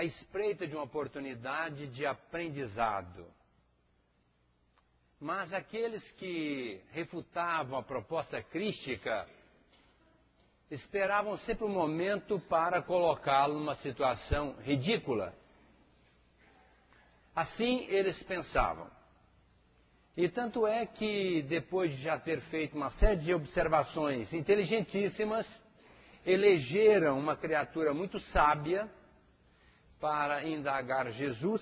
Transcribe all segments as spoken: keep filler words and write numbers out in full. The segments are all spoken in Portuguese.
à espreita de uma oportunidade de aprendizado. Mas aqueles que refutavam a proposta crística esperavam sempre um momento para colocá-lo numa situação ridícula. Assim eles pensavam. E tanto é que, depois de já ter feito uma série de observações inteligentíssimas, elegeram uma criatura muito sábia para indagar Jesus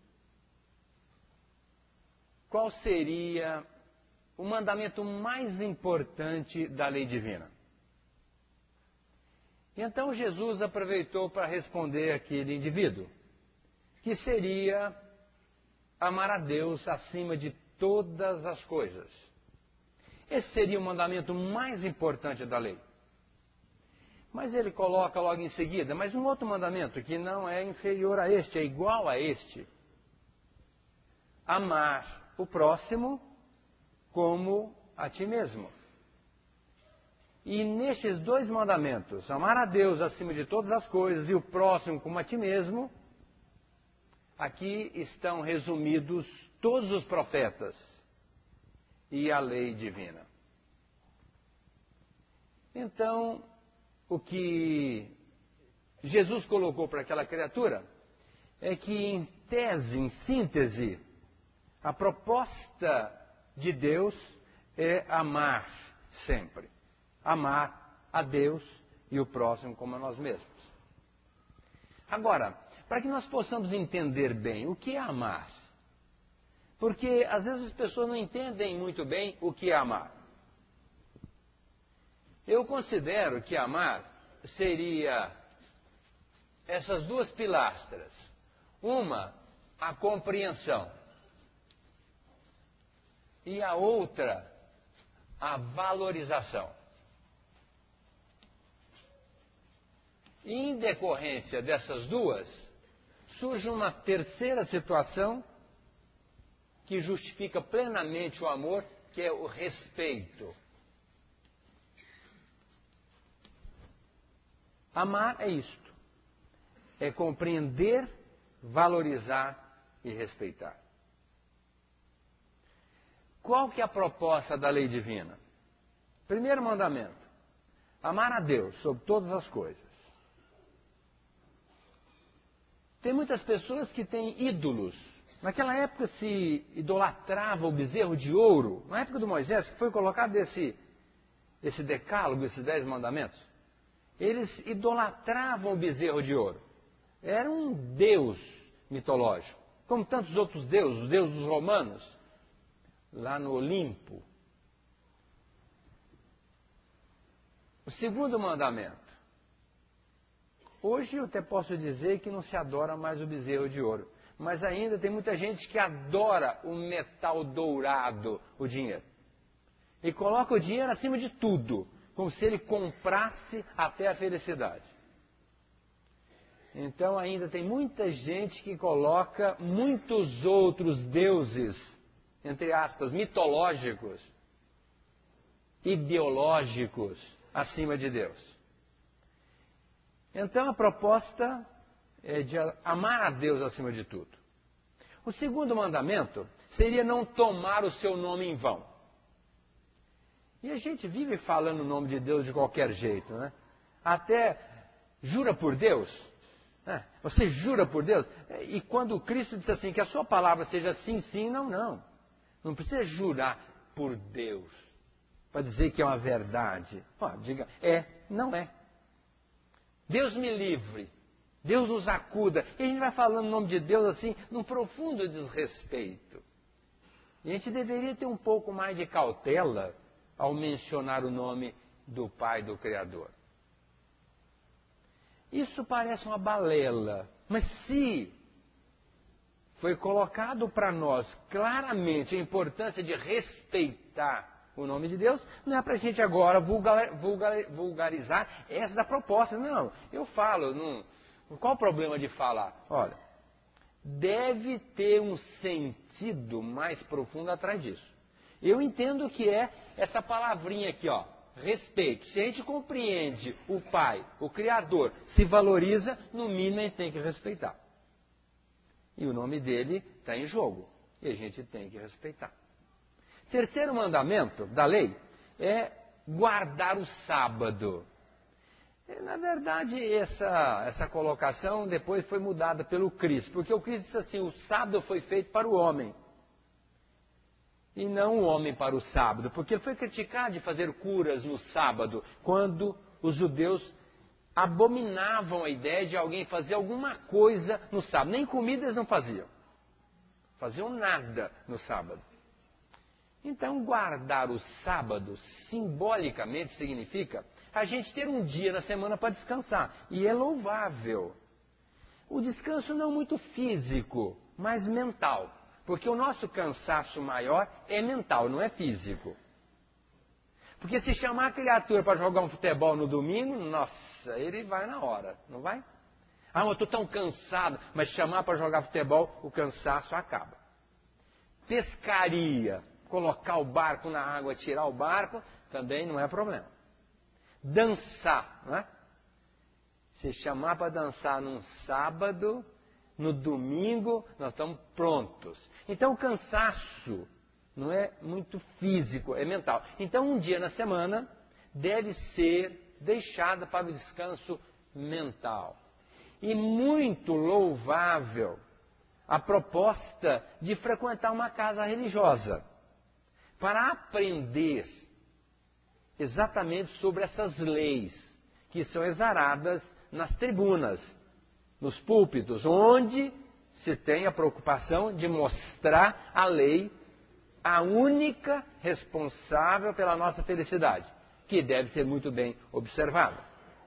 qual seria o mandamento mais importante da lei divina. E então Jesus aproveitou para responder àquele indivíduo, que seria amar a Deus acima de todas as coisas. Esse seria o mandamento mais importante da lei. Mas ele coloca logo em seguida, mas um outro mandamento que não é inferior a este, é igual a este. Amar o próximo como a ti mesmo. E nestes dois mandamentos, amar a Deus acima de todas as coisas e o próximo como a ti mesmo, aqui estão resumidos todos os profetas e a lei divina. Então, o que Jesus colocou para aquela criatura é que, em tese, em síntese, a proposta de Deus é amar sempre. Amar a Deus e o próximo como a nós mesmos. Agora, para que nós possamos entender bem o que é amar, porque às vezes as pessoas não entendem muito bem o que é amar. Eu considero que amar seria essas duas pilastras. Uma, a compreensão. E a outra, a valorização. E em decorrência dessas duas, surge uma terceira situação que justifica plenamente o amor, que é o respeito. Amar é isto. É compreender, valorizar e respeitar. Qual que é a proposta da lei divina? Primeiro mandamento. Amar a Deus sobre todas as coisas. Tem muitas pessoas que têm ídolos. Naquela época se idolatrava o bezerro de ouro. Na época do Moisés, que foi colocado esse, esse decálogo, esses dez mandamentos. Eles idolatravam o bezerro de ouro. Era um deus mitológico. Como tantos outros deuses, os deuses dos romanos, lá no Olimpo. O segundo mandamento. Hoje eu até posso dizer que não se adora mais o bezerro de ouro. Mas ainda tem muita gente que adora o metal dourado, o dinheiro. E coloca o dinheiro acima de tudo, como se ele comprasse até a felicidade. Então ainda tem muita gente que coloca muitos outros deuses, entre aspas, mitológicos, ideológicos, acima de Deus. Então a proposta é de amar a Deus acima de tudo. O segundo mandamento seria não tomar o seu nome em vão. E a gente vive falando o nome de Deus de qualquer jeito, né? Até jura por Deus. Né? Você jura por Deus? E quando Cristo disse assim, que a sua palavra seja sim, sim, não, não. Não precisa jurar por Deus para dizer que é uma verdade. Pô, diga, é, não é. Deus me livre. Deus nos acuda. E a gente vai falando o nome de Deus assim, num profundo desrespeito. E a gente deveria ter um pouco mais de cautela ao mencionar o nome do Pai, do Criador. Isso parece uma balela, mas se foi colocado para nós claramente a importância de respeitar o nome de Deus, não é para a gente agora vulgar, vulgar, vulgarizar essa da proposta. Não, eu falo, não, qual o problema de falar? Olha, deve ter um sentido mais profundo atrás disso. Eu entendo que é essa palavrinha aqui, ó, respeito. Se a gente compreende o Pai, o Criador, se valoriza, no mínimo a gente tem que respeitar. E o nome dele está em jogo. E a gente tem que respeitar. Terceiro mandamento da lei é guardar o sábado. E, na verdade, essa, essa colocação depois foi mudada pelo Cristo. Porque o Cristo disse assim, o sábado foi feito para o homem. E não o homem para o sábado. Porque ele foi criticado de fazer curas no sábado, quando os judeus abominavam a ideia de alguém fazer alguma coisa no sábado. Nem comida eles não faziam. Faziam nada no sábado. Então, guardar o sábado, simbolicamente, significa a gente ter um dia na semana para descansar. E é louvável. O descanso não muito físico, mas mental. Porque o nosso cansaço maior é mental, não é físico. Porque se chamar a criatura para jogar um futebol no domingo, nossa, ele vai na hora, não vai? Ah, eu estou tão cansado, mas chamar para jogar futebol, o cansaço acaba. Pescaria, colocar o barco na água, tirar o barco, também não é problema. Dançar, não é? Se chamar para dançar num sábado, no domingo, nós estamos prontos. Então o cansaço não é muito físico, é mental. Então um dia na semana deve ser deixado para o descanso mental. E muito louvável a proposta de frequentar uma casa religiosa para aprender exatamente sobre essas leis que são exaradas nas tribunas, nos púlpitos, onde se tem a preocupação de mostrar a lei, a única responsável pela nossa felicidade, que deve ser muito bem observada.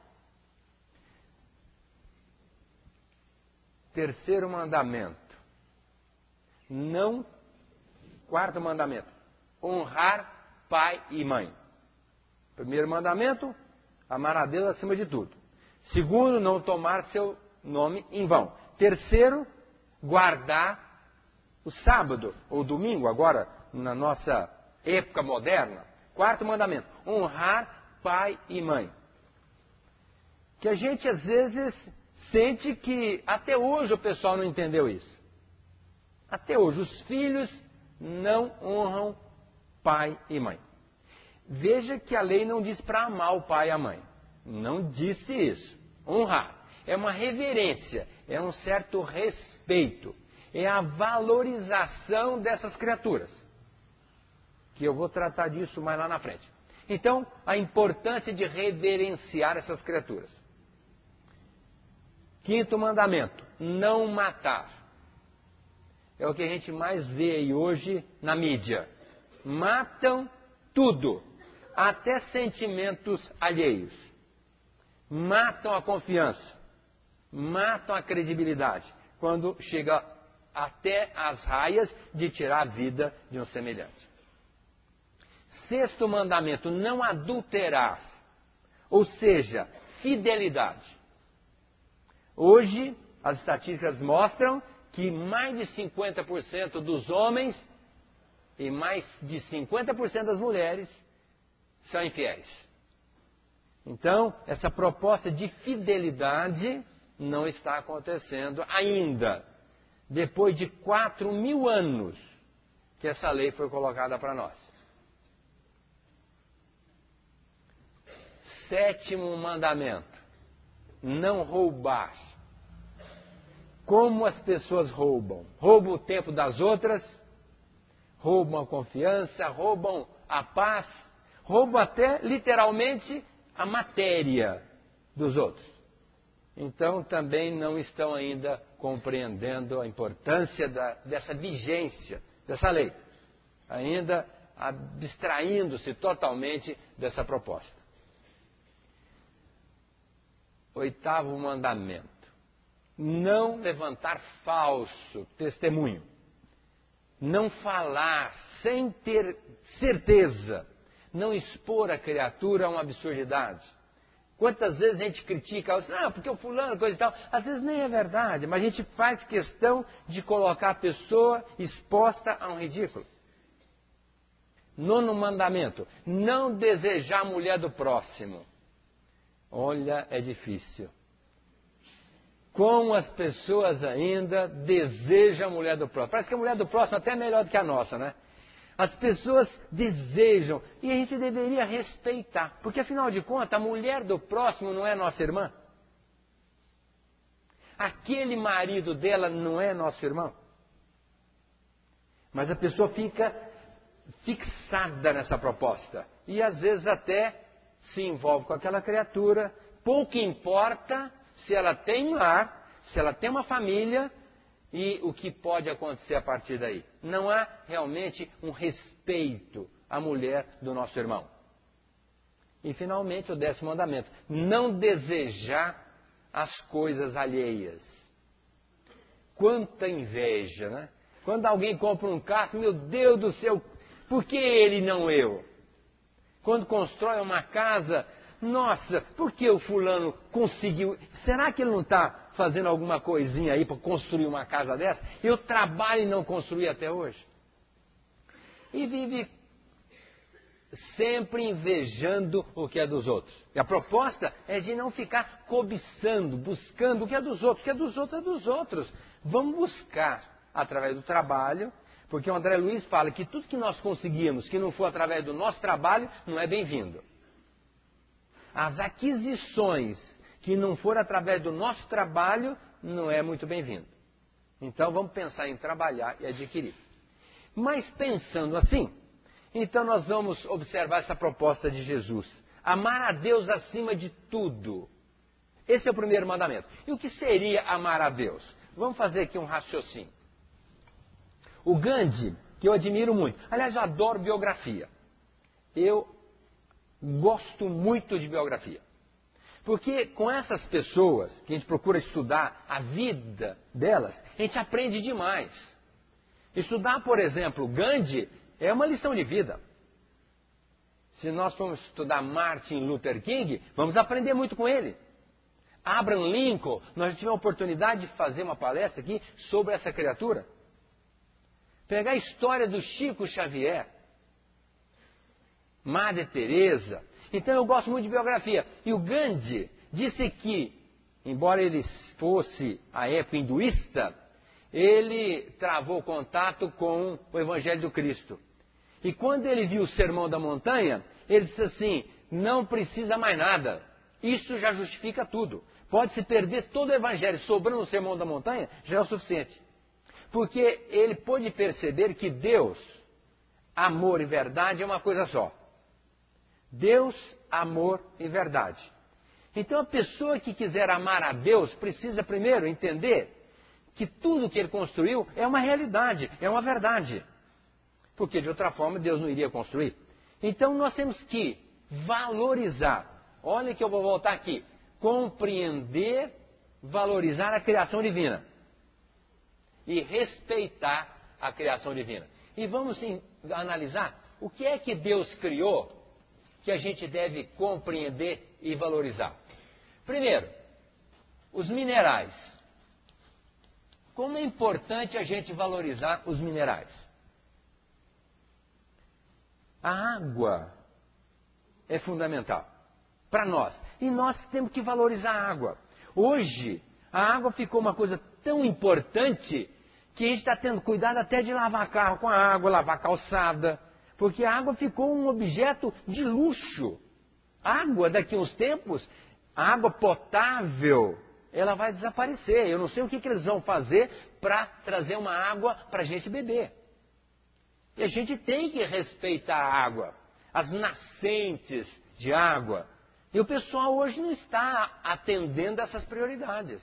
Terceiro mandamento. Não, quarto mandamento. Honrar pai e mãe. Primeiro mandamento, amar a Deus acima de tudo. Segundo, não tomar seu nome em vão. Terceiro, guardar o sábado ou domingo, agora na nossa época moderna. Quarto mandamento, honrar pai e mãe. Que a gente às vezes sente que até hoje o pessoal não entendeu isso. Até hoje os filhos não honram pai e mãe. Veja que a lei não diz para amar o pai e a mãe. Não disse isso. Honrar. É uma reverência, é um certo respeito. É a valorização dessas criaturas. Que eu vou tratar disso mais lá na frente. Então, a importância de reverenciar essas criaturas. Quinto mandamento, não matar. É o que a gente mais vê aí hoje na mídia. Matam tudo, até sentimentos alheios. Matam a confiança, matam a credibilidade, quando chega até as raias de tirar a vida de um semelhante. Sexto mandamento, não adulterar, ou seja, fidelidade. Hoje, as estatísticas mostram que mais de cinquenta por cento dos homens e mais de cinquenta por cento das mulheres são infiéis. Então, essa proposta de fidelidade não está acontecendo ainda. Depois de quatro mil anos que essa lei foi colocada para nós. Sétimo mandamento, não roubar. Como as pessoas roubam? Roubam o tempo das outras, roubam a confiança, roubam a paz, roubam até, literalmente, a matéria dos outros. Então, também não estão ainda compreendendo a importância da, dessa vigência, dessa lei. Ainda abstraindo-se totalmente dessa proposta. Oitavo mandamento. Não levantar falso testemunho. Não falar sem ter certeza. Não expor a criatura a uma absurdidade. Quantas vezes a gente critica, ah, porque o fulano, coisa e tal. Às vezes nem é verdade, mas a gente faz questão de colocar a pessoa exposta a um ridículo. Nono mandamento. Não desejar a mulher do próximo. Olha, é difícil. como as pessoas ainda desejam a mulher do próximo. Parece que a mulher do próximo é até melhor do que a nossa, né? As pessoas desejam, e a gente deveria respeitar, porque afinal de contas, a mulher do próximo não é nossa irmã? Aquele marido dela não é nosso irmão? Mas a pessoa fica fixada nessa proposta, e às vezes até se envolve com aquela criatura, pouco importa se ela tem um lar, se ela tem uma família, e o que pode acontecer a partir daí. Não há realmente um respeito à mulher do nosso irmão. E finalmente o décimo mandamento: não desejar as coisas alheias. Quanta inveja, né? Quando alguém compra um carro, meu Deus do céu, por que ele não eu? Quando constrói uma casa, nossa, por que o fulano conseguiu? Será que ele não está fazendo alguma coisinha aí para construir uma casa dessa? Eu trabalho e não construí até hoje. E vive sempre invejando o que é dos outros. E a proposta é de não ficar cobiçando, buscando o que é dos outros. O que é dos outros é dos outros. Vamos buscar através do trabalho, porque o André Luiz fala que tudo que nós conseguimos que não for através do nosso trabalho não é bem-vindo. As aquisições que não for através do nosso trabalho, não é muito bem-vindo. Então vamos pensar em trabalhar e adquirir. Mas pensando assim, então nós vamos observar essa proposta de Jesus: amar a Deus acima de tudo. Esse é o primeiro mandamento. E o que seria amar a Deus? Vamos fazer aqui um raciocínio. O Gandhi, que eu admiro muito, aliás, eu adoro biografia. Eu gosto muito de biografia. Porque com essas pessoas, que a gente procura estudar a vida delas, a gente aprende demais. Estudar, por exemplo, Gandhi é uma lição de vida. Se nós formos estudar Martin Luther King, vamos aprender muito com ele. Abraham Lincoln, nós tivemos a oportunidade de fazer uma palestra aqui sobre essa criatura. Pegar a história do Chico Xavier, Madre Teresa. Então eu gosto muito de biografia. E o Gandhi disse que, embora ele fosse a época hinduísta, ele travou contato com o Evangelho do Cristo. E quando ele viu o Sermão da Montanha, ele disse assim: não precisa mais nada. Isso já justifica tudo. Pode-se perder todo o Evangelho, sobrando o Sermão da Montanha, já é o suficiente. Porque ele pôde perceber que Deus, amor e verdade é uma coisa só. Deus, amor e verdade. Então a pessoa que quiser amar a Deus precisa primeiro entender que tudo que ele construiu é uma realidade, é uma verdade. Porque de outra forma Deus não iria construir. Então nós temos que valorizar. Olha que eu vou voltar aqui. Compreender, valorizar a criação divina. E respeitar a criação divina. E vamos sim, analisar o que é que Deus criou que a gente deve compreender e valorizar. Primeiro, os minerais. Como é importante a gente valorizar os minerais? A água é fundamental para nós. E nós temos que valorizar a água. Hoje, a água ficou uma coisa tão importante que a gente está tendo cuidado até de lavar carro com a água, lavar calçada. Porque a água ficou um objeto de luxo. Água, daqui a uns tempos, a água potável, ela vai desaparecer. Eu não sei o que, que eles vão fazer para trazer uma água para a gente beber. E a gente tem que respeitar a água, as nascentes de água. E o pessoal hoje não está atendendo essas prioridades.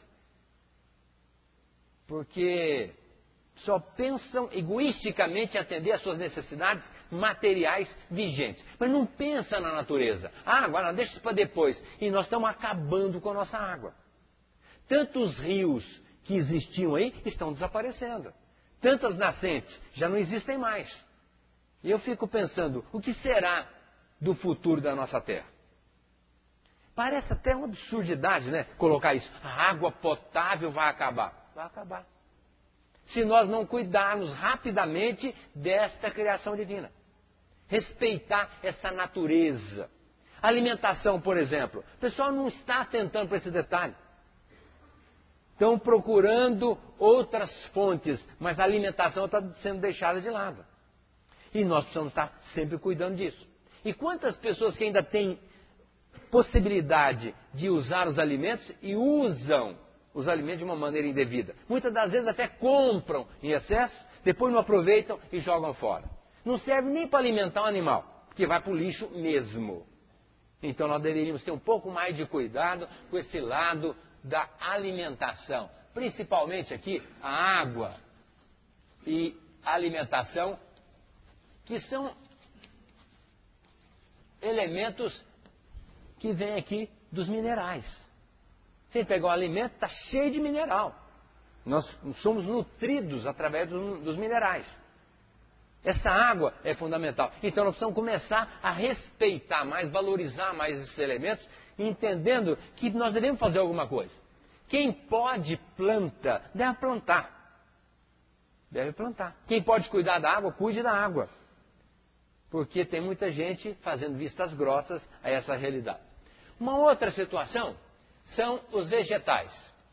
Porque só pensam egoisticamente em atender às suas necessidades materiais vigentes. Mas não pensa na natureza. Ah, agora deixa isso para depois. E nós estamos acabando com a nossa água. Tantos rios que existiam aí estão desaparecendo. Tantas nascentes já não existem mais. E eu fico pensando, o que será do futuro da nossa terra? Parece até uma absurdidade, né? Colocar isso. A água potável vai acabar. Vai acabar. Se nós não cuidarmos rapidamente desta criação divina. Respeitar essa natureza. Alimentação, por exemplo. O pessoal não está atentando para esse detalhe. estão procurando outras fontes, mas a alimentação está sendo deixada de lado. E nós precisamos estar sempre cuidando disso. E quantas pessoas que ainda têm possibilidade de usar os alimentos e usam os alimentos de uma maneira indevida. Muitas das vezes até compram em excesso, depois não aproveitam e jogam fora. Não serve nem para alimentar um animal, porque vai para o lixo mesmo. Então nós deveríamos ter um pouco mais de cuidado com esse lado da alimentação. Principalmente aqui a água e a alimentação, que são elementos que vêm aqui dos minerais. Você pegar o alimento, está cheio de mineral. Nós somos nutridos através dos, dos minerais. Essa água é fundamental. Então nós precisamos começar a respeitar mais, valorizar mais esses elementos, entendendo que nós devemos fazer alguma coisa. Quem pode planta, deve plantar. Deve plantar. Quem pode cuidar da água, cuide da água. Porque tem muita gente fazendo vistas grossas a essa realidade. Uma outra situação são os vegetais.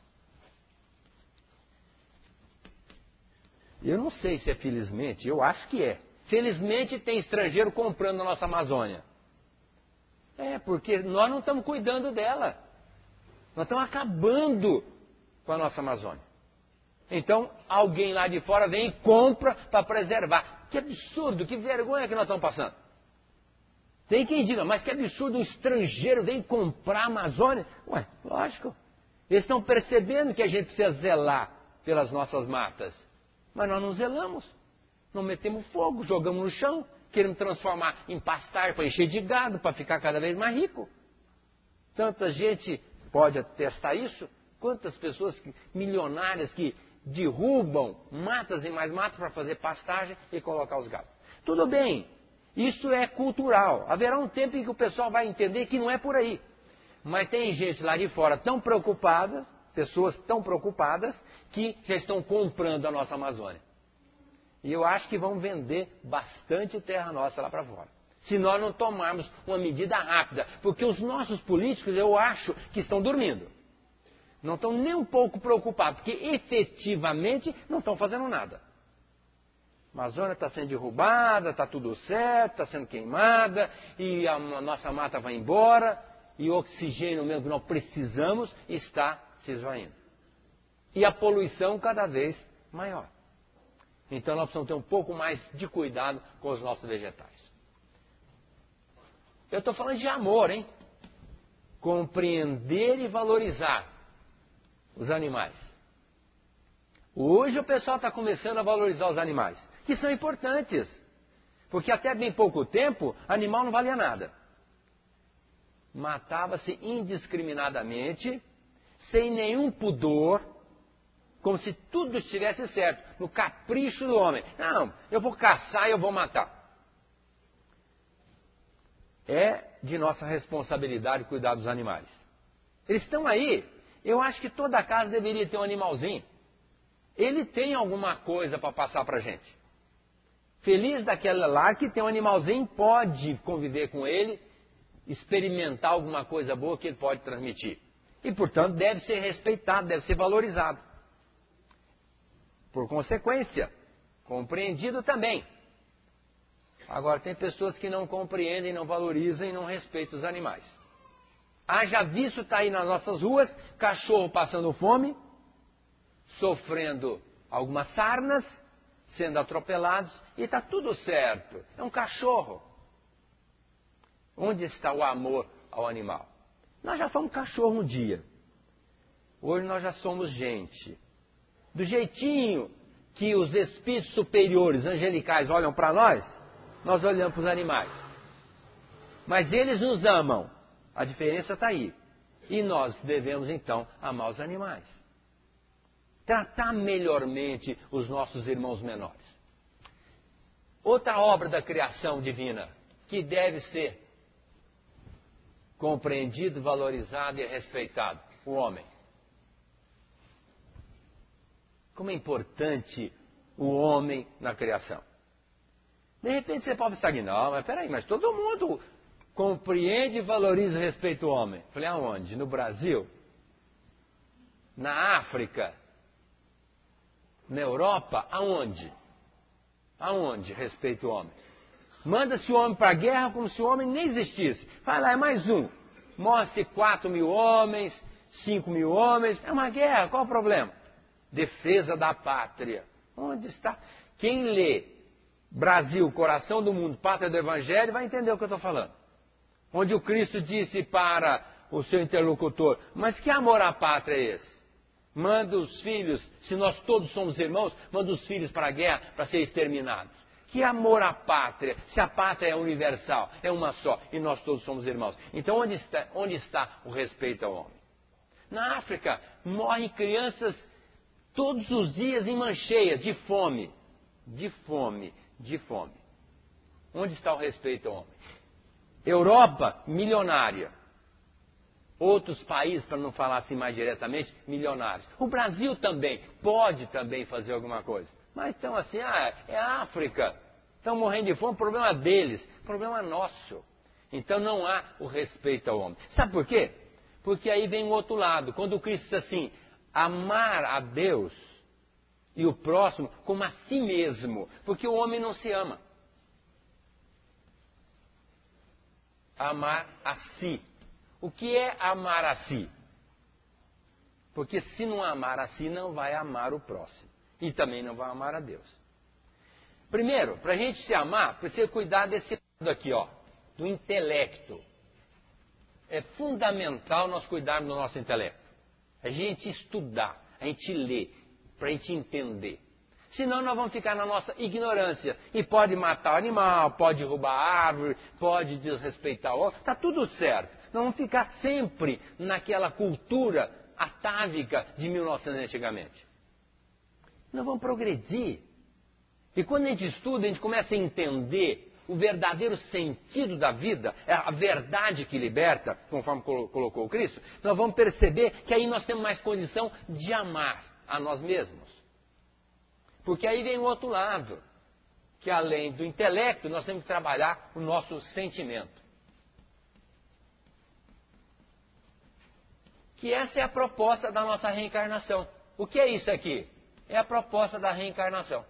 Eu não sei se é felizmente, eu acho que é. Felizmente tem estrangeiro comprando a nossa Amazônia. É, porque nós não estamos cuidando dela. Nós estamos acabando com a nossa Amazônia. Então, alguém lá de fora vem e compra para preservar. Que absurdo, que vergonha que nós estamos passando. Tem quem diga, mas que absurdo, um estrangeiro vem comprar a Amazônia. Ué, lógico. Eles estão percebendo que a gente precisa zelar pelas nossas matas. Mas nós não zelamos. Não metemos fogo, jogamos no chão, queremos transformar em pastagem para encher de gado, para ficar cada vez mais rico. Tanta gente pode atestar isso. Quantas pessoas milionárias que derrubam matas e mais matas para fazer pastagem e colocar os gados. Tudo bem, isso é cultural. Haverá um tempo em que o pessoal vai entender que não é por aí. Mas tem gente lá de fora tão preocupada, pessoas tão preocupadas, que já estão comprando a nossa Amazônia. E eu acho que vão vender bastante terra nossa lá para fora. Se nós não tomarmos uma medida rápida. Porque os nossos políticos, eu acho que estão dormindo. Não estão nem um pouco preocupados, porque efetivamente não estão fazendo nada. A Amazônia está sendo derrubada, está tudo certo, está sendo queimada, e a nossa mata vai embora, e o oxigênio mesmo que nós precisamos está se esvaindo. E a poluição cada vez maior. Então nós precisamos ter um pouco mais de cuidado com os nossos vegetais. Eu estou falando de amor, hein? Compreender e valorizar os animais. Hoje o pessoal está começando a valorizar os animais, que são importantes. Porque até bem pouco tempo, animal não valia nada. Matava-se indiscriminadamente, sem nenhum pudor, como se tudo estivesse certo, no capricho do homem. Não, eu vou caçar e eu vou matar. É de nossa responsabilidade cuidar dos animais. Eles estão aí. Eu acho que toda casa deveria ter um animalzinho. Ele tem alguma coisa para passar para a gente. Feliz daquela lar que tem um animalzinho, pode conviver com ele, experimentar alguma coisa boa que ele pode transmitir. E, portanto, deve ser respeitado, deve ser valorizado. Por consequência, compreendido também. Agora, tem pessoas que não compreendem, não valorizam e não respeitam os animais. Haja visto está aí nas nossas ruas, cachorro passando fome, sofrendo algumas sarnas, sendo atropelados, e está tudo certo. É um cachorro. Onde está o amor ao animal? Nós já fomos cachorro um dia. Hoje nós já somos gente. Do jeitinho que os espíritos superiores, angelicais, olham para nós, nós olhamos para os animais. Mas eles nos amam. A diferença está aí. E nós devemos, então, amar os animais. Tratar melhormente os nossos irmãos menores. Outra obra da criação divina, que deve ser compreendido, valorizado e respeitado. O homem. Como é importante o homem na criação. De repente você pode estar, não, mas peraí, mas todo mundo compreende, valoriza e respeita o homem. Falei, aonde? No Brasil? na África, na Europa, aonde? Aonde respeita o homem? Manda-se o homem para a guerra como se o homem nem existisse. Vai lá, é mais um. Morre-se quatro mil homens, cinco mil homens. É uma guerra, qual o problema? Defesa da pátria. Onde está? Quem lê Brasil, coração do mundo, pátria do Evangelho, vai entender o que eu estou falando. Onde o Cristo disse para o seu interlocutor, mas que amor à pátria é esse? Manda os filhos, se nós todos somos irmãos, manda os filhos para a guerra para serem exterminados. Que amor à pátria, se a pátria é universal, é uma só, e nós todos somos irmãos. Então onde está, onde está o respeito ao homem? Na África, morrem crianças todos os dias em mancheias, de fome. De fome, de fome. Onde está o respeito ao homem? Europa, milionária. Outros países, para não falar assim mais diretamente, milionários. O Brasil também, pode também fazer alguma coisa. Mas estão assim, ah, é a África. Estão morrendo de fome, problema deles, problema nosso. Então não há o respeito ao homem. Sabe por quê? Porque aí vem o outro lado. Quando o Cristo diz assim, amar a Deus e o próximo como a si mesmo. Porque o homem não se ama. Amar a si. O que é amar a si? Porque se não amar a si, não vai amar o próximo. E também não vai amar a Deus. Primeiro, para a gente se amar, precisa cuidar desse lado aqui, ó, do intelecto. É fundamental nós cuidarmos do nosso intelecto. A gente estudar, a gente ler, para a gente entender. Senão nós vamos ficar na nossa ignorância. E pode matar o animal, pode roubar a árvore, pode desrespeitar o outro. Está tudo certo. Nós vamos ficar sempre naquela cultura atávica de mil e novecentos antigamente. Nós vamos progredir. E quando a gente estuda, a gente começa a entender o verdadeiro sentido da vida, é a verdade que liberta, conforme colocou o Cristo, nós vamos perceber que aí nós temos mais condição de amar a nós mesmos. Porque aí vem o outro lado, que além do intelecto, nós temos que trabalhar o nosso sentimento. Que essa é a proposta da nossa reencarnação. O que é isso aqui? É a proposta da reencarnação.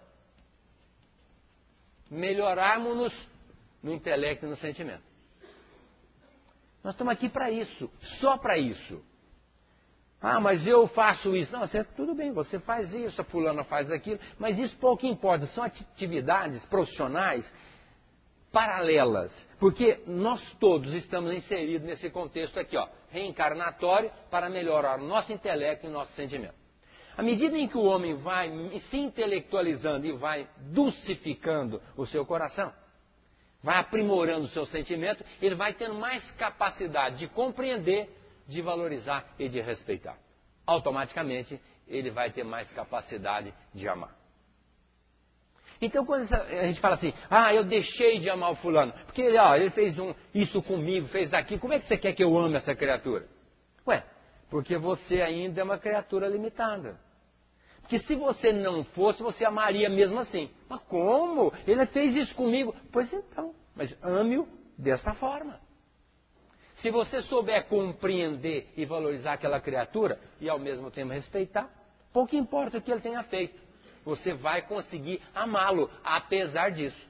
Melhorarmos-nos no intelecto e no sentimento. Nós estamos aqui para isso, só para isso. Ah, mas eu faço isso. Não, você, tudo bem, você faz isso, a fulana faz aquilo, mas isso pouco importa. São atividades profissionais paralelas, porque nós todos estamos inseridos nesse contexto aqui, ó, reencarnatório, para melhorar o nosso intelecto e o nosso sentimento. À medida em que o homem vai se intelectualizando e vai dulcificando o seu coração, vai aprimorando o seu sentimento, ele vai tendo mais capacidade de compreender, de valorizar e de respeitar. Automaticamente, ele vai ter mais capacidade de amar. Então, quando a gente fala assim, ah, eu deixei de amar o fulano, porque ó, ele fez um, isso comigo, fez aquilo, como é que você quer que eu ame essa criatura? Ué, porque você ainda é uma criatura limitada. Porque se você não fosse, você amaria mesmo assim. Mas como? Ele fez isso comigo. Pois então, mas ame-o dessa forma. Se você souber compreender e valorizar aquela criatura e ao mesmo tempo respeitar, pouco importa o que ele tenha feito. Você vai conseguir amá-lo, apesar disso.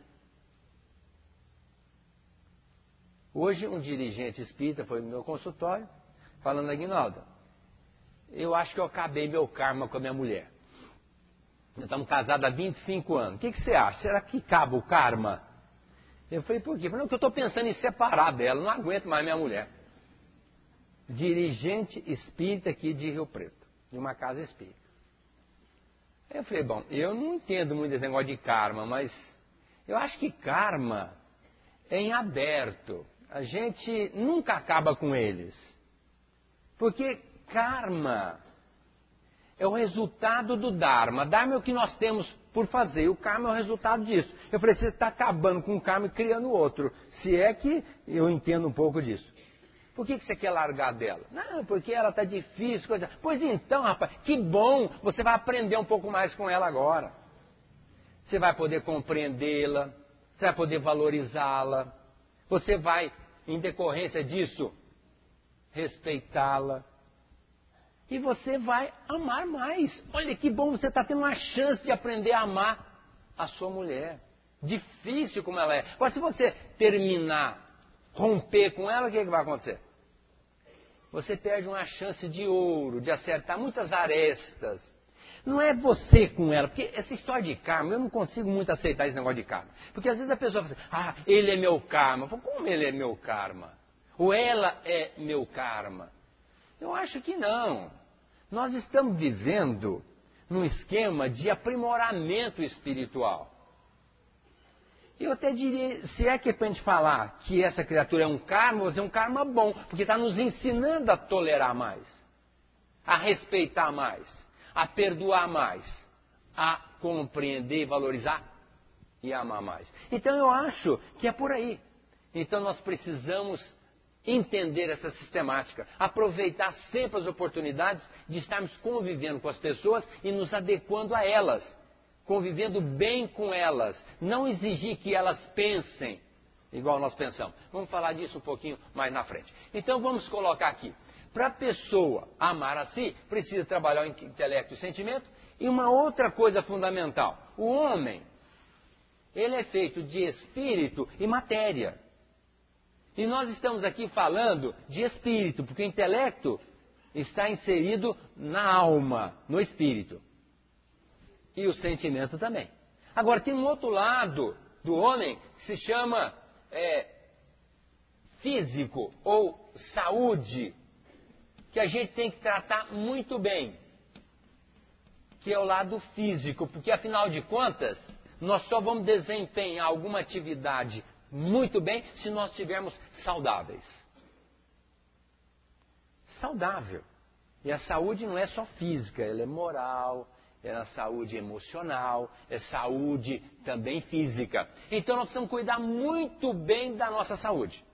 Hoje um dirigente espírita foi no meu consultório, falando, Aguinaldo, eu acho que eu acabei meu karma com a minha mulher. Nós estamos casados há vinte e cinco anos. O que, que você acha? Será que acaba o karma? Eu falei, por quê? Porque eu estou pensando em separar dela, não aguento mais minha mulher. Dirigente espírita aqui de Rio Preto, de uma casa espírita. Eu falei, bom, eu não entendo muito esse negócio de karma, mas eu acho que karma é em aberto. A gente nunca acaba com eles. Porque karma é o resultado do Dharma. Dharma é o que nós temos por fazer. O karma é o resultado disso. Eu preciso estar acabando com um karma e criando outro. Se é que eu entendo um pouco disso. Por que, que você quer largar dela? Não, porque ela está difícil. Coisa... Pois então, rapaz, que bom. Você vai aprender um pouco mais com ela agora. Você vai poder compreendê-la. Você vai poder valorizá-la. Você vai, em decorrência disso, respeitá-la. E você vai amar mais. Olha que bom, você está tendo uma chance de aprender a amar a sua mulher. Difícil como ela é. Agora, se você terminar, romper com ela, o que, é que vai acontecer? Você perde uma chance de ouro, de acertar muitas arestas. Não é você com ela, porque essa história de karma, eu não consigo muito aceitar esse negócio de karma. Porque às vezes a pessoa fala assim, ah, ele é meu karma. Eu falo, como ele é meu karma? Ou ela é meu karma? Eu acho que não. Nós estamos vivendo num esquema de aprimoramento espiritual. Eu até diria, se é que é para a gente falar que essa criatura é um karma, é um karma bom, porque está nos ensinando a tolerar mais, a respeitar mais, a perdoar mais, a compreender, valorizar e amar mais. Então eu acho que é por aí. Então nós precisamos entender essa sistemática, aproveitar sempre as oportunidades de estarmos convivendo com as pessoas e nos adequando a elas, convivendo bem com elas, não exigir que elas pensem igual nós pensamos. Vamos falar disso um pouquinho mais na frente. Então vamos colocar aqui, para a pessoa amar a si, precisa trabalhar o intelecto e o sentimento, e uma outra coisa fundamental, o homem, ele é feito de espírito e matéria. E nós estamos aqui falando de espírito, porque o intelecto está inserido na alma, no espírito. E o sentimento também. Agora, tem um outro lado do homem que se chama é, físico ou saúde, que a gente tem que tratar muito bem, que é o lado físico, porque afinal de contas, nós só vamos desempenhar alguma atividade muito bem se nós estivermos saudáveis. Saudável. E a saúde não é só física, ela é moral, é a saúde emocional, é saúde também física. Então nós precisamos cuidar muito bem da nossa saúde.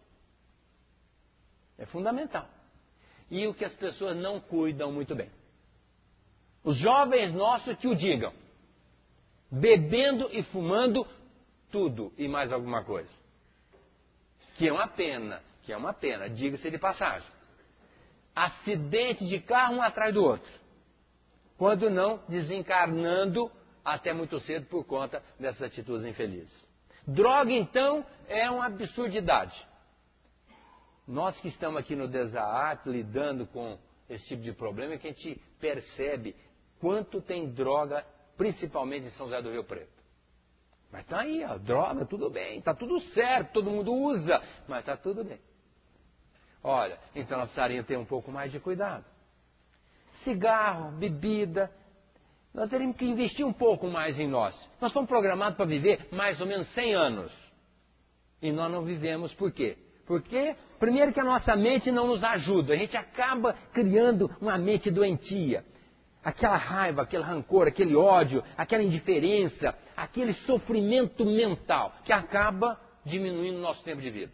É fundamental. E o que as pessoas não cuidam muito bem. Os jovens nossos que o digam. Bebendo e fumando tudo e mais alguma coisa. Que é uma pena, que é uma pena, diga-se de passagem. Acidente de carro um atrás do outro. Quando não, desencarnando até muito cedo por conta dessas atitudes infelizes. Droga, então, é uma absurdidade. Nós que estamos aqui no Desaart, lidando com esse tipo de problema, é que a gente percebe quanto tem droga, principalmente em São José do Rio Preto. Mas está aí, ó, droga, tudo bem, está tudo certo, todo mundo usa, mas está tudo bem. Olha, então nós precisaríamos ter um pouco mais de cuidado. Cigarro, bebida, nós teríamos que investir um pouco mais em nós. Nós somos programados para viver mais ou menos cem anos. E nós não vivemos por quê? Porque, primeiro que a nossa mente não nos ajuda, a gente acaba criando uma mente doentia. Aquela raiva, aquele rancor, aquele ódio, aquela indiferença, aquele sofrimento mental que acaba diminuindo o nosso tempo de vida.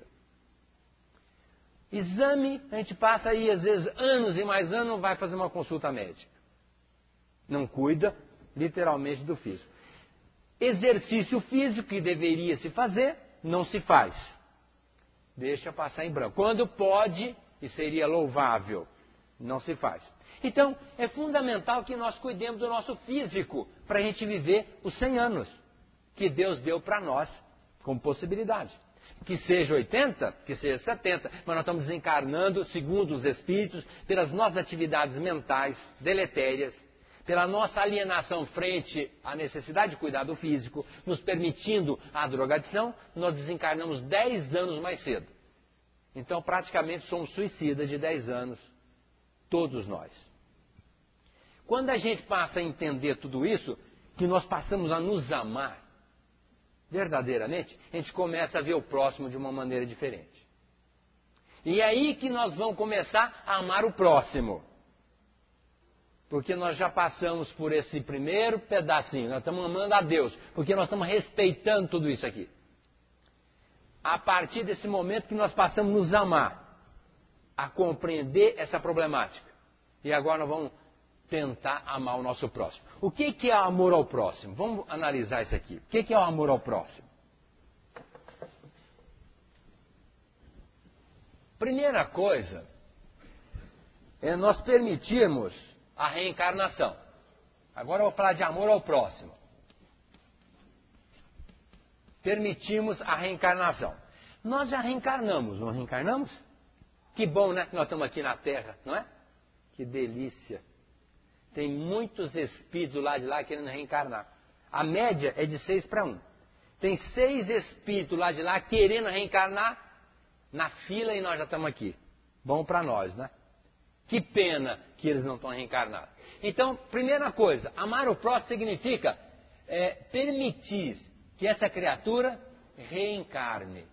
Exame, a gente passa aí às vezes anos e mais anos, não vai fazer uma consulta médica. Não cuida, literalmente, do físico. Exercício físico que deveria se fazer, não se faz. Deixa passar em branco. Quando pode, e seria louvável, não se faz. Então, é fundamental que nós cuidemos do nosso físico para a gente viver os cem anos que Deus deu para nós como possibilidade. Que seja oitenta, que seja setenta, mas nós estamos desencarnando, segundo os espíritos, pelas nossas atividades mentais deletérias, pela nossa alienação frente à necessidade de cuidar do físico, nos permitindo a drogadição, nós desencarnamos dez anos mais cedo. Então, praticamente, somos suicidas de dez anos, todos nós. Quando a gente passa a entender tudo isso, que nós passamos a nos amar, verdadeiramente, a gente começa a ver o próximo de uma maneira diferente. E é aí que nós vamos começar a amar o próximo. Porque nós já passamos por esse primeiro pedacinho, nós estamos amando a Deus, porque nós estamos respeitando tudo isso aqui. A partir desse momento que nós passamos a nos amar, a compreender essa problemática. E agora nós vamos tentar amar o nosso próximo. O que, que é amor ao próximo? Vamos analisar isso aqui. O que, que é o amor ao próximo? Primeira coisa, é nós permitirmos a reencarnação. Agora eu vou falar de amor ao próximo. Permitimos a reencarnação. Nós já reencarnamos, não reencarnamos? Que bom, né? Que nós estamos aqui na Terra, não é? Que delícia. Tem muitos espíritos lá de lá querendo reencarnar. A média é de seis para um. Tem seis espíritos lá de lá querendo reencarnar na fila e nós já estamos aqui. Bom para nós, né? Que pena que eles não estão reencarnados. Então, primeira coisa, amar o próximo significa é, permitir que essa criatura reencarne.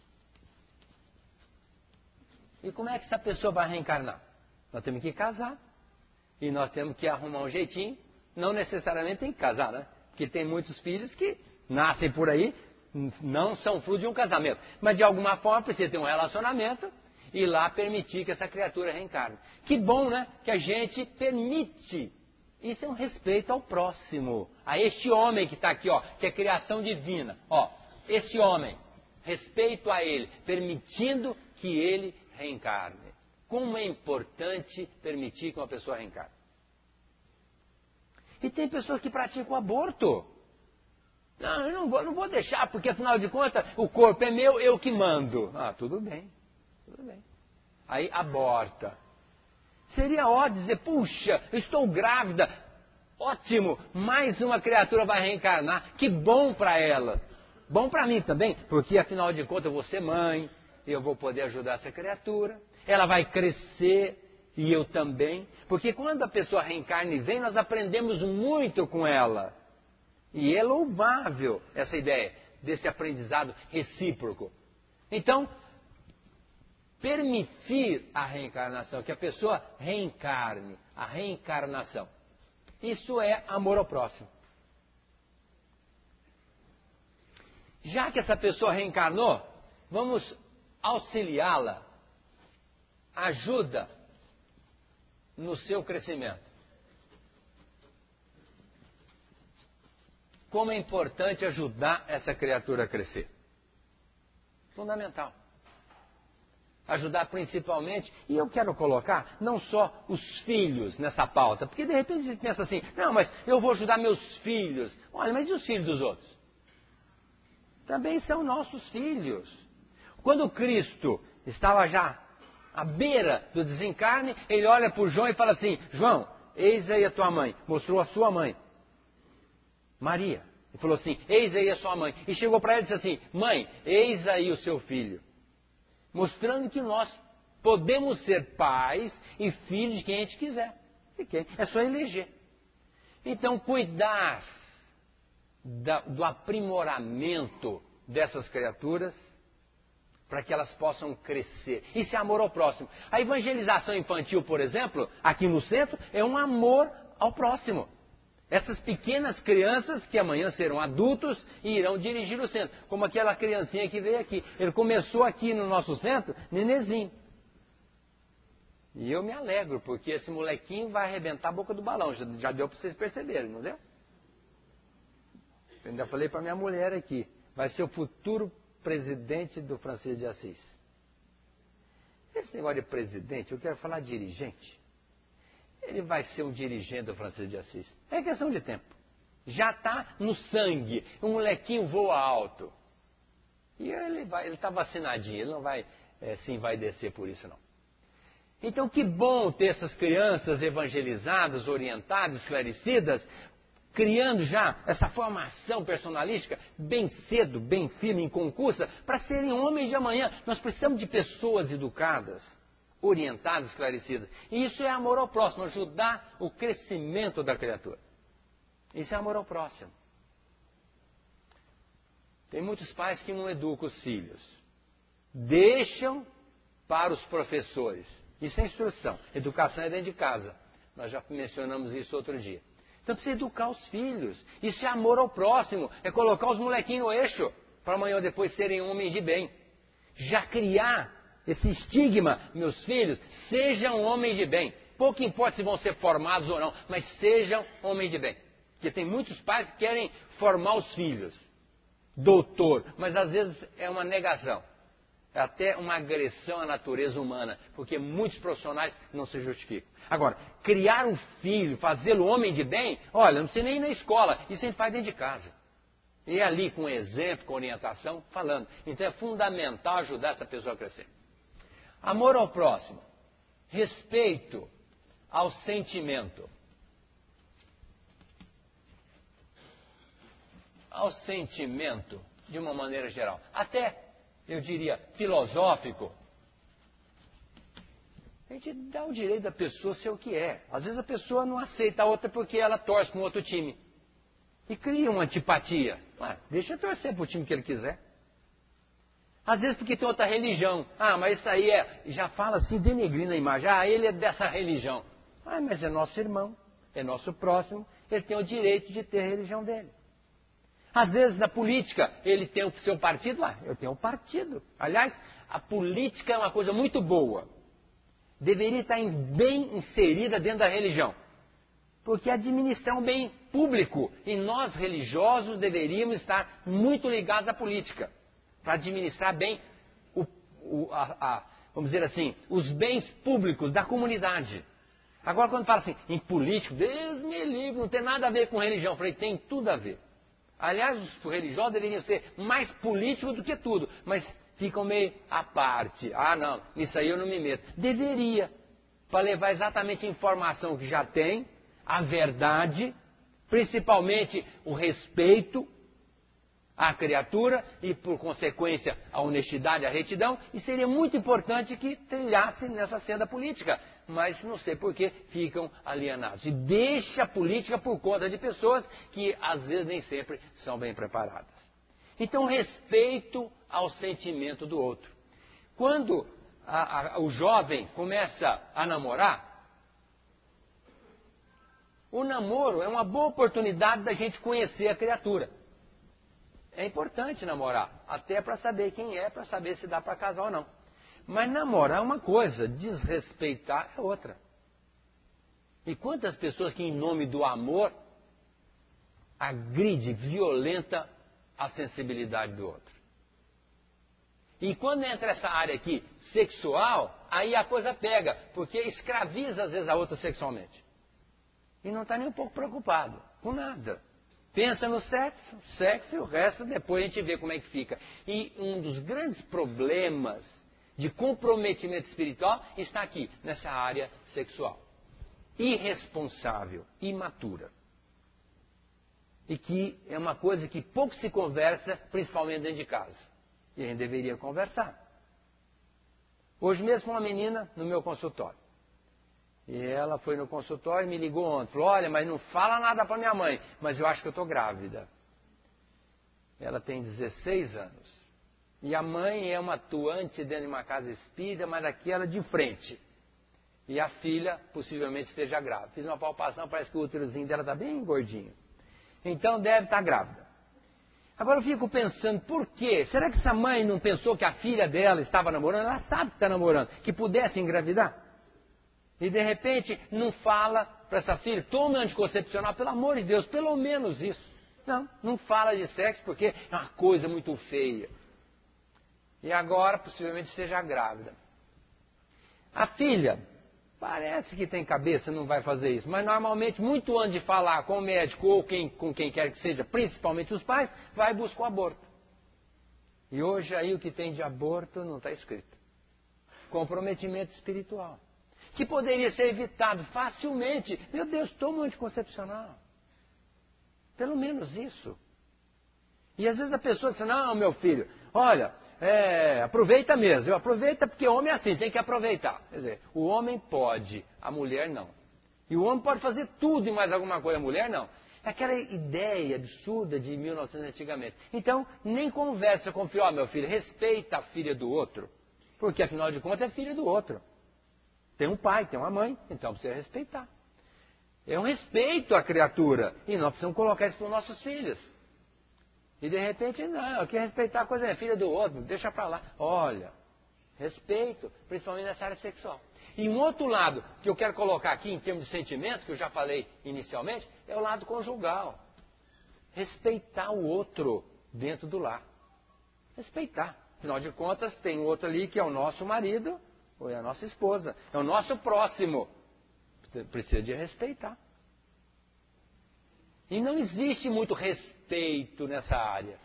E como é que essa pessoa vai reencarnar? Nós temos que casar. E nós temos que arrumar um jeitinho. Não necessariamente tem que casar, né? Porque tem muitos filhos que nascem por aí, não são fruto de um casamento. Mas de alguma forma precisa ter um relacionamento e lá permitir que essa criatura reencarne. Que bom, né? Que a gente permite. Isso é um respeito ao próximo. A este homem que está aqui, ó, que é criação divina. Ó, esse homem, respeito a ele, permitindo que ele reencarne. Como é importante permitir que uma pessoa reencarne. E tem pessoas que praticam aborto. Não, eu não vou, não vou deixar, porque afinal de contas o corpo é meu, eu que mando. Ah, tudo bem, tudo bem. Aí aborta. Seria ótimo dizer, puxa, eu estou grávida. Ótimo, mais uma criatura vai reencarnar. Que bom para ela. Bom para mim também, porque afinal de contas eu vou ser mãe, eu vou poder ajudar essa criatura. Ela vai crescer e eu também. Porque quando a pessoa reencarna e vem, nós aprendemos muito com ela. E é louvável essa ideia desse aprendizado recíproco. Então, permitir a reencarnação, que a pessoa reencarne, a reencarnação. Isso é amor ao próximo. Já que essa pessoa reencarnou, vamos auxiliá-la. Ajuda no seu crescimento. Como é importante ajudar essa criatura a crescer. Fundamental. Ajudar principalmente, e eu quero colocar não só os filhos nessa pauta, porque de repente você pensa assim, não, mas eu vou ajudar meus filhos. Olha, mas e os filhos dos outros? Também são nossos filhos. Quando Cristo estava já à beira do desencarne, ele olha para o João e fala assim, João, eis aí a tua mãe. Mostrou a sua mãe. Maria. Ele falou assim, eis aí a sua mãe. E chegou para ela e disse assim, mãe, eis aí o seu filho. Mostrando que nós podemos ser pais e filhos de quem a gente quiser. É só eleger. Então, cuidar da, do aprimoramento dessas criaturas para que elas possam crescer. Isso é amor ao próximo. A evangelização infantil, por exemplo, aqui no centro, é um amor ao próximo. Essas pequenas crianças que amanhã serão adultos e irão dirigir o centro. Como aquela criancinha que veio aqui. Ele começou aqui no nosso centro, nenezinho. E eu me alegro, porque esse molequinho vai arrebentar a boca do balão. Já, já deu para vocês perceberem, não deu? Eu ainda falei para minha mulher aqui. Vai ser o futuro presidente do Francisco de Assis. Esse negócio de presidente, eu quero falar dirigente. Ele vai ser um dirigente do Francisco de Assis. É questão de tempo. Já está no sangue. O molequinho voa alto. E ele vai, ele está vacinadinho. Ele não vai é, se envaidecer por isso, não. Então, que bom ter essas crianças evangelizadas, orientadas, esclarecidas, criando já essa formação personalística bem cedo, bem firme, em concurso, para serem homens de amanhã. Nós precisamos de pessoas educadas, orientadas, esclarecidas. E isso é amor ao próximo, ajudar o crescimento da criatura. Isso é amor ao próximo. Tem muitos pais que não educam os filhos. Deixam para os professores. Isso é instrução. Educação é dentro de casa. Nós já mencionamos isso outro dia. Então precisa educar os filhos. Isso é amor ao próximo. É colocar os molequinhos no eixo. Para amanhã ou depois serem homens de bem. Já criar esse estigma, meus filhos, sejam homens de bem. Pouco importa se vão ser formados ou não, mas sejam homens de bem. Porque tem muitos pais que querem formar os filhos. Doutor, mas às vezes é uma negação. É até uma agressão à natureza humana, porque muitos profissionais não se justificam. Agora, criar um filho, fazê-lo homem de bem, olha, não precisa nem ir na escola, isso a gente faz dentro de casa. E é ali com exemplo, com orientação, falando. Então é fundamental ajudar essa pessoa a crescer. Amor ao próximo. Respeito ao sentimento. Ao sentimento, de uma maneira geral. Até, eu diria, filosófico. A gente dá o direito da pessoa ser o que é. Às vezes a pessoa não aceita a outra porque ela torce para um outro time. E cria uma antipatia. Ué, deixa eu torcer para o time que ele quiser. Às vezes porque tem outra religião. Ah, mas isso aí é... Já fala assim, denegrindo a imagem. Ah, ele é dessa religião. Ah, mas é nosso irmão. É nosso próximo. Ele tem o direito de ter a religião dele. Às vezes na política ele tem o seu partido. Ah, eu tenho um partido. Aliás, a política é uma coisa muito boa. Deveria estar bem inserida dentro da religião. Porque administrar um bem público. E nós, religiosos, deveríamos estar muito ligados à política. Para administrar bem, o, o, a, a, vamos dizer assim, os bens públicos da comunidade. Agora, quando fala assim, em político, Deus me livre, não tem nada a ver com religião. Eu falei, tem tudo a ver. Aliás, os religiosos deveriam ser mais políticos do que tudo. Mas ficam meio à parte. Ah, não, isso aí eu não me meto. Deveria. Para levar exatamente a informação que já tem, a verdade, principalmente o respeito à criatura e, por consequência, a honestidade, a retidão, e seria muito importante que trilhasse nessa senda política, mas não sei por que ficam alienados. E deixa a política por conta de pessoas que, às vezes, nem sempre são bem preparadas. Então, respeito ao sentimento do outro. Quando a, a, o jovem começa a namorar, o namoro é uma boa oportunidade da gente conhecer a criatura. É importante namorar, até para saber quem é, para saber se dá para casar ou não. Mas namorar é uma coisa, desrespeitar é outra. E quantas pessoas que, em nome do amor, agride, violenta a sensibilidade do outro. E quando entra essa área aqui, sexual, aí a coisa pega, porque escraviza às vezes a outra sexualmente. E não está nem um pouco preocupado com nada. Pensa no sexo, sexo e o resto depois a gente vê como é que fica. E um dos grandes problemas de comprometimento espiritual está aqui, nessa área sexual. Irresponsável, imatura. E que é uma coisa que pouco se conversa, principalmente dentro de casa. E a gente deveria conversar. Hoje mesmo uma menina no meu consultório. E ela foi no consultório e me ligou ontem. Falou, olha, mas não fala nada para minha mãe, mas eu acho que eu estou grávida. Ela tem dezesseis anos. E a mãe é uma atuante dentro de uma casa espírita, mas daquela de frente. E a filha possivelmente esteja grávida. Fiz uma palpação, parece que o úterozinho dela está bem gordinho. Então deve estar grávida. Agora eu fico pensando, por quê? Será que essa mãe não pensou que a filha dela estava namorando? Ela sabe que está namorando, que pudesse engravidar. E de repente não fala para essa filha, tome anticoncepcional, pelo amor de Deus, pelo menos isso. Não, não fala de sexo porque é uma coisa muito feia. E agora possivelmente esteja grávida. A filha, parece que tem cabeça, não vai fazer isso, mas normalmente muito antes de falar com o médico ou quem, com quem quer que seja, principalmente os pais, vai buscar o aborto. E hoje aí o que tem de aborto não está escrito. Comprometimento espiritual. Que poderia ser evitado facilmente. Meu Deus, toma um anticoncepcional. Pelo menos isso. E às vezes a pessoa diz, não, meu filho, olha, é, aproveita mesmo. Eu aproveita porque homem é assim, tem que aproveitar. Quer dizer, o homem pode, a mulher não. E o homem pode fazer tudo e mais alguma coisa, a mulher não. É aquela ideia absurda de mil e novecentos antigamente. Então, nem conversa com o filho, ó, meu filho, respeita a filha do outro. Porque afinal de contas é filha do outro. Tem um pai, tem uma mãe, então precisa respeitar. É um respeito à criatura. E nós precisamos colocar isso para os nossos filhos. E de repente, não, eu quero respeitar a coisa, é filha do outro, deixa para lá. Olha, respeito, principalmente nessa área sexual. E um outro lado que eu quero colocar aqui em termos de sentimento, que eu já falei inicialmente, é o lado conjugal. Respeitar o outro dentro do lar. Respeitar. Afinal de contas, tem outro ali que é o nosso marido ou é a nossa esposa. É o nosso próximo. Precisa de respeitar. E não existe muito respeito nessa área.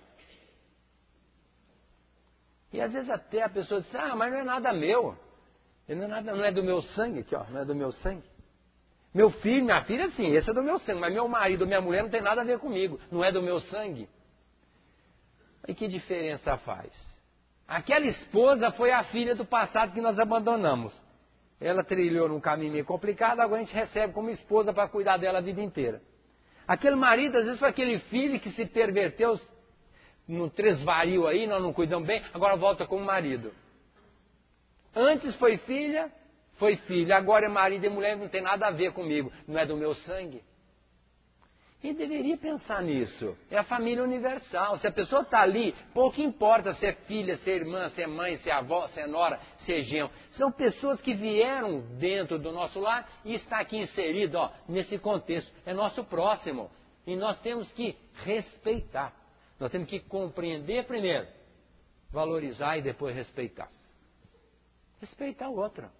E às vezes até a pessoa diz, ah, mas não é nada meu. Não é, nada, não é do meu sangue, aqui, ó, não é do meu sangue. Meu filho, minha filha, sim, esse é do meu sangue, mas meu marido, minha mulher não tem nada a ver comigo, não é do meu sangue. E que diferença faz? Aquela esposa foi a filha do passado que nós abandonamos. Ela trilhou num caminho meio complicado, agora a gente recebe como esposa para cuidar dela a vida inteira. Aquele marido, às vezes, foi aquele filho que se perverteu no tresvario aí, nós não cuidamos bem, agora volta como marido. Antes foi filha, foi filho, agora é marido e mulher, não tem nada a ver comigo, não é do meu sangue. E deveria pensar nisso. É a família universal. Se a pessoa está ali, pouco importa se é filha, se é irmã, se é mãe, se é avó, se é nora, se é genro. São pessoas que vieram dentro do nosso lar e está aqui inserido, ó, nesse contexto. É nosso próximo. E nós temos que respeitar. Nós temos que compreender primeiro, valorizar e depois respeitar. Respeitar o outro.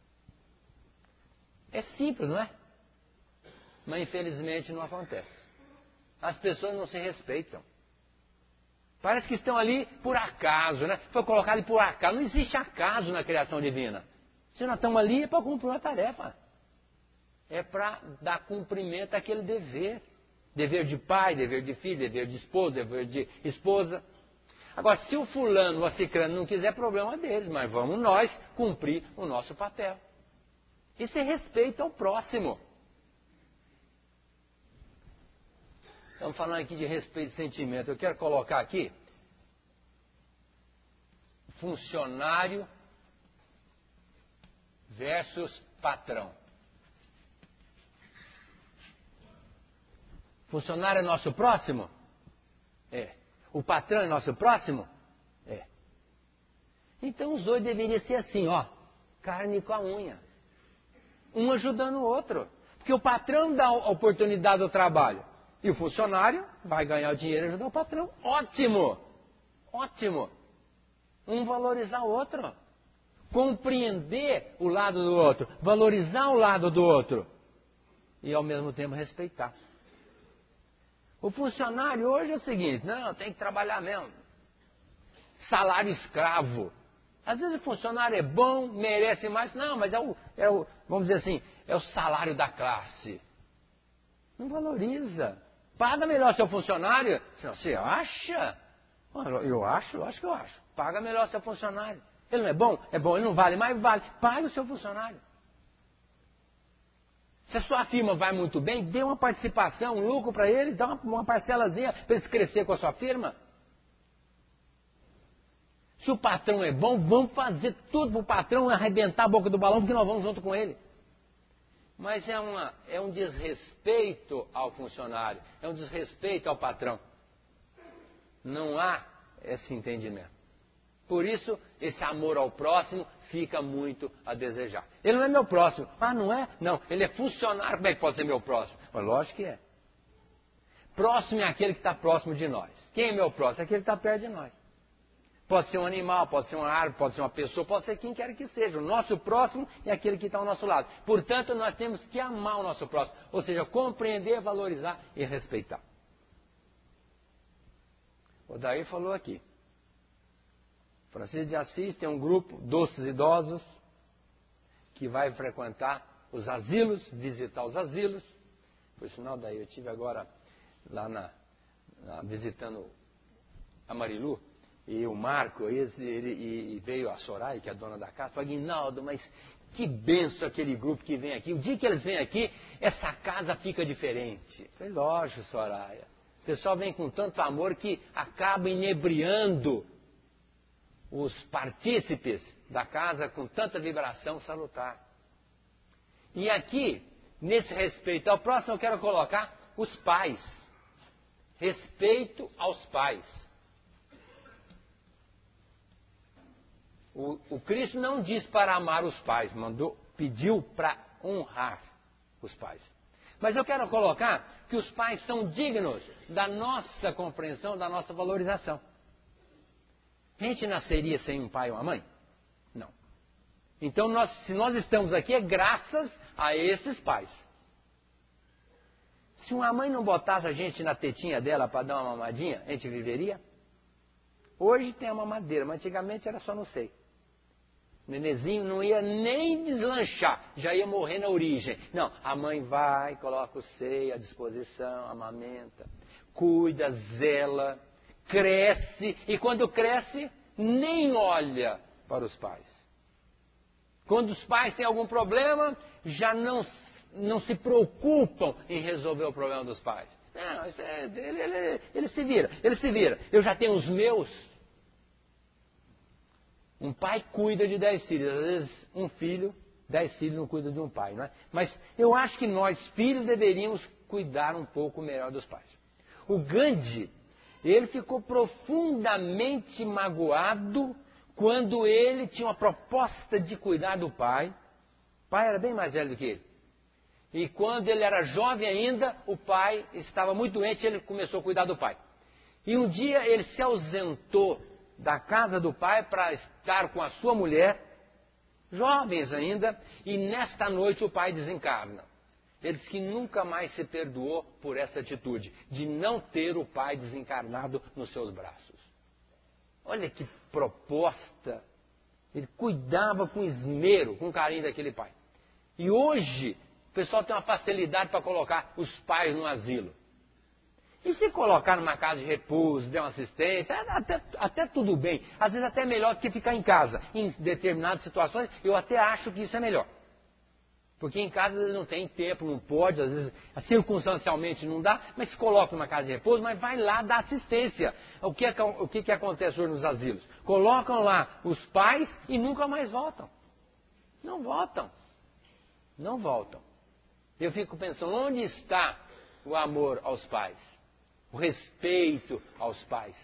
É simples, não é? Mas infelizmente não acontece. As pessoas não se respeitam. Parece que estão ali por acaso, né? Foi colocado ali por acaso. Não existe acaso na criação divina. Se nós estamos ali é para cumprir uma tarefa. É para dar cumprimento àquele dever. Dever de pai, dever de filho, dever de esposa, dever de esposa. Agora, se o fulano ou a cicrano não quiser, problema deles, mas vamos nós cumprir o nosso papel. Isso é respeito ao próximo. Estamos falando aqui de respeito e sentimento. Eu quero colocar aqui funcionário versus patrão. Funcionário é nosso próximo? É. O patrão é nosso próximo? É. Então os dois deveriam ser assim, ó, carne com a unha. Um ajudando o outro. Porque o patrão dá a oportunidade do trabalho. E o funcionário vai ganhar o dinheiro e ajudar o patrão. Ótimo! Ótimo! Um valorizar o outro. Compreender o lado do outro. Valorizar o lado do outro. E ao mesmo tempo respeitar. O funcionário hoje é o seguinte, não, tem que trabalhar mesmo. Salário escravo. Às vezes o funcionário é bom, merece mais. Não, mas é o, é o, vamos dizer assim, é o salário da classe. Não valoriza. Paga melhor seu funcionário. Você acha? Eu acho, eu acho que eu acho. Paga melhor seu funcionário. Ele não é bom? É bom. Ele não vale mais? Vale. Paga o seu funcionário. Se a sua firma vai muito bem, dê uma participação, um lucro para eles, dá uma, uma parcelazinha para eles crescer com a sua firma. Se o patrão é bom, vamos fazer tudo para o patrão arrebentar a boca do balão, porque nós vamos junto com ele. Mas é, uma, é um desrespeito ao funcionário, é um desrespeito ao patrão. Não há esse entendimento. Por isso, esse amor ao próximo fica muito a desejar. Ele não é meu próximo. Ah, não é? Não, ele é funcionário, como é que pode ser meu próximo? Mas lógico que é. Próximo é aquele que está próximo de nós. Quem é meu próximo? É aquele que está perto de nós. Pode ser um animal, pode ser uma árvore, pode ser uma pessoa, pode ser quem quer que seja. O nosso próximo é aquele que está ao nosso lado. Portanto, nós temos que amar o nosso próximo. Ou seja, compreender, valorizar e respeitar. O Daí falou aqui. Francisco de Assis tem um grupo, doces idosos, que vai frequentar os asilos, visitar os asilos. Por sinal, daí eu estive agora lá na, na, visitando a Marilu, e o Marco, ele, ele, e veio a Soraya, que é a dona da casa, falou, Aguinaldo, mas que benção aquele grupo que vem aqui. O dia que eles vêm aqui, essa casa fica diferente. Eu falei, lógico, Soraya. O pessoal vem com tanto amor que acaba inebriando os partícipes da casa com tanta vibração salutar. E aqui, nesse respeito ao próximo, eu quero colocar os pais. Respeito aos pais. O, o Cristo não diz para amar os pais, mandou, pediu para honrar os pais. Mas eu quero colocar que os pais são dignos da nossa compreensão, da nossa valorização. A gente nasceria sem um pai ou uma mãe? Não. Então, nós, se nós estamos aqui, é graças a esses pais. Se uma mãe não botasse a gente na tetinha dela para dar uma mamadinha, a gente viveria? Hoje tem a mamadeira, mas antigamente era só no seio. O nenezinho não ia nem deslanchar, já ia morrer na origem. Não, a mãe vai, coloca o seio à disposição, amamenta, cuida, zela, cresce, e quando cresce, nem olha para os pais. Quando os pais têm algum problema, já não, não se preocupam em resolver o problema dos pais. Não, isso é, ele, ele, ele se vira, ele se vira. Eu já tenho os meus. Um pai cuida de dez filhos. Às vezes, um filho, dez filhos não cuida de um pai, não é? Mas eu acho que nós, filhos, deveríamos cuidar um pouco melhor dos pais. O Gandhi, ele ficou profundamente magoado quando ele tinha uma proposta de cuidar do pai. O pai era bem mais velho do que ele. E quando ele era jovem ainda, o pai estava muito doente e ele começou a cuidar do pai. E um dia ele se ausentou da casa do pai para estar com a sua mulher, jovens ainda, e nesta noite o pai desencarna. Ele diz que nunca mais se perdoou por essa atitude, de não ter o pai desencarnado nos seus braços. Olha que proposta! Ele cuidava com esmero, com carinho daquele pai. E hoje, o pessoal tem uma facilidade para colocar os pais no asilo. E se colocar numa casa de repouso, der uma assistência, até, até tudo bem. Às vezes até melhor do que ficar em casa. Em determinadas situações, eu até acho que isso é melhor. Porque em casa ele não tem tempo, não pode, às vezes circunstancialmente não dá, mas se coloca numa casa de repouso, mas vai lá dar assistência. O que, é, o que, que acontece hoje nos asilos? Colocam lá os pais e nunca mais voltam. Não voltam. Não voltam. Eu fico pensando, onde está o amor aos pais? O respeito aos pais?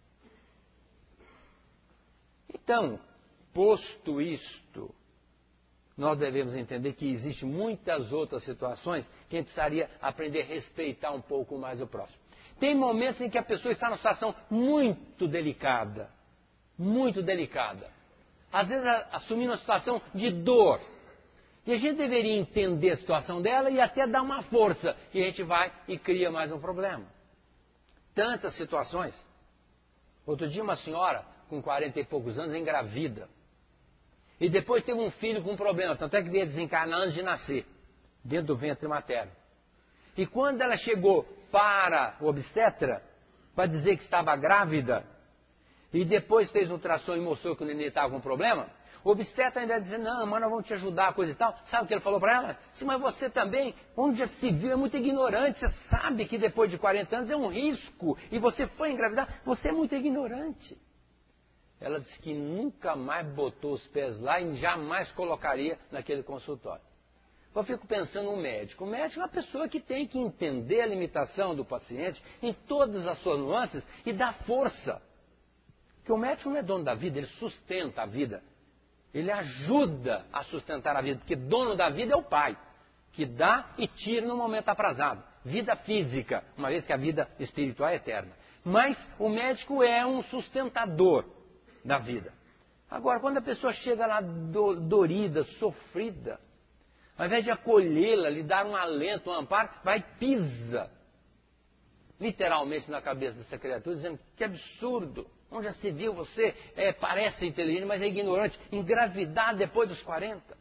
Então, posto isto, nós devemos entender que existem muitas outras situações que a gente precisaria aprender a respeitar um pouco mais o próximo. Tem momentos em que a pessoa está numa situação muito delicada, muito delicada. Às vezes assumindo uma situação de dor. E a gente deveria entender a situação dela e até dar uma força. E a gente vai e cria mais um problema. Tantas situações. Outro dia uma senhora com quarenta e poucos anos engravida. E depois teve um filho com um problema, tanto é que veio desencarnar antes de nascer, dentro do ventre materno. E quando ela chegou para o obstetra, para dizer que estava grávida, e depois fez um ultrassom e mostrou que o neném estava com problema, o obstetra ainda dizia, não, mas nós vamos te ajudar, coisa e tal. Sabe o que ele falou para ela? Sim, mas você também, onde já se viu, é muito ignorante. Você sabe que depois de quarenta anos é um risco, e você foi engravidar, você é muito ignorante. Ela disse que nunca mais botou os pés lá e jamais colocaria naquele consultório. Eu fico pensando no médico. O médico é uma pessoa que tem que entender a limitação do paciente em todas as suas nuances e dar força. Porque o médico não é dono da vida, ele sustenta a vida. Ele ajuda a sustentar a vida, porque dono da vida é o pai, que dá e tira no momento aprazado. Vida física, uma vez que a vida espiritual é eterna. Mas o médico é um sustentador da vida. Agora, quando a pessoa chega lá do, dorida, sofrida, ao invés de acolhê-la, lhe dar um alento, um amparo, vai e pisa literalmente na cabeça dessa criatura, dizendo que absurdo, onde já se viu você, é, parece inteligente, mas é ignorante, engravidar depois dos quarenta.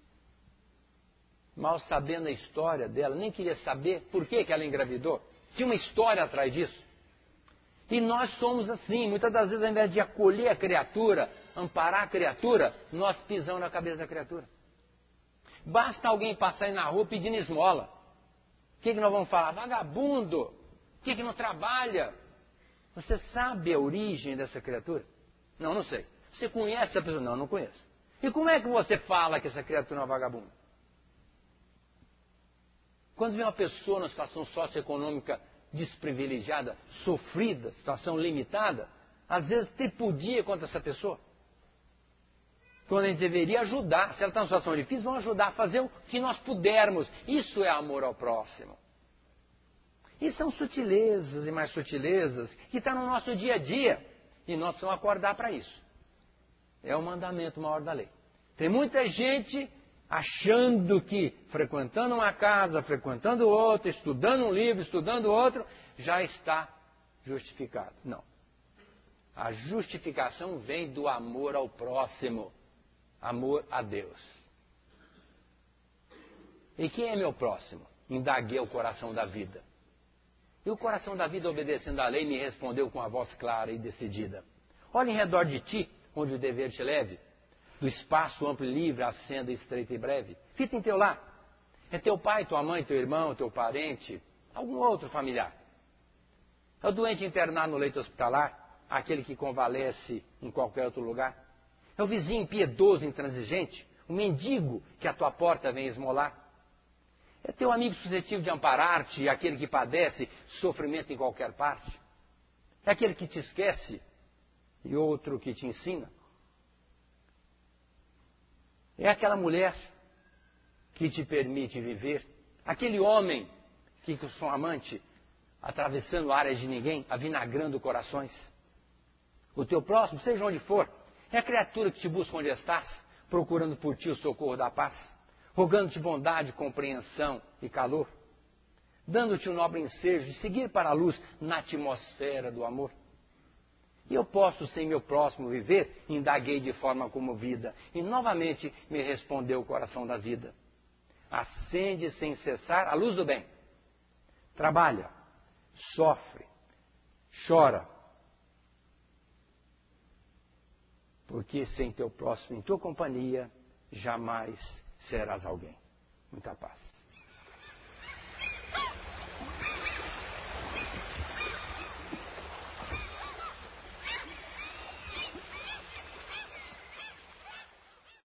Mal sabendo a história dela, nem queria saber por que, que ela engravidou. Tinha uma história atrás disso. E nós somos assim, muitas das vezes, ao invés de acolher a criatura, amparar a criatura, nós pisamos na cabeça da criatura. Basta alguém passar aí na rua pedindo esmola. O que, que nós vamos falar? Vagabundo! O que, que não trabalha? Você sabe a origem dessa criatura? Não, não sei. Você conhece essa pessoa? Não, não conheço. E como é que você fala que essa criatura é uma vagabunda? Quando vê uma pessoa numa situação socioeconômica desprivilegiada, sofrida, situação limitada, às vezes tripudia contra essa pessoa. Quando a gente deveria ajudar, se ela está numa situação difícil, vamos ajudar a fazer o que nós pudermos. Isso é amor ao próximo. E são sutilezas e mais sutilezas que estão no nosso dia a dia. E nós precisamos acordar para isso. É o mandamento maior da lei. Tem muita gente achando que frequentando uma casa, frequentando outra, estudando um livro, estudando outro, já está justificado. Não. A justificação vem do amor ao próximo, amor a Deus. E quem é meu próximo? Indaguei o coração da vida. E o coração da vida, obedecendo à lei, me respondeu com a voz clara e decidida. Olha em redor de ti, onde o dever te leve, do espaço amplo e livre, à senda estreita e breve. Fita em teu lar. É teu pai, tua mãe, teu irmão, teu parente, algum outro familiar. É o doente internado no leito hospitalar, aquele que convalesce em qualquer outro lugar. É o vizinho impiedoso, intransigente, o mendigo que à tua porta vem esmolar. É teu amigo suscetível de amparar-te, aquele que padece sofrimento em qualquer parte. É aquele que te esquece e outro que te ensina. É aquela mulher que te permite viver. Aquele homem que com sua amante, atravessando áreas de ninguém, avinagrando corações. O teu próximo, seja onde for, é a criatura que te busca onde estás, procurando por ti o socorro da paz, rogando-te bondade, compreensão e calor, dando-te o nobre ensejo de seguir para a luz na atmosfera do amor. E eu posso sem meu próximo viver? Indaguei de forma comovida. E novamente me respondeu o coração da vida. Acende sem cessar a luz do bem. Trabalha, sofre, chora. Porque sem teu próximo em tua companhia, jamais serás alguém. Muita paz.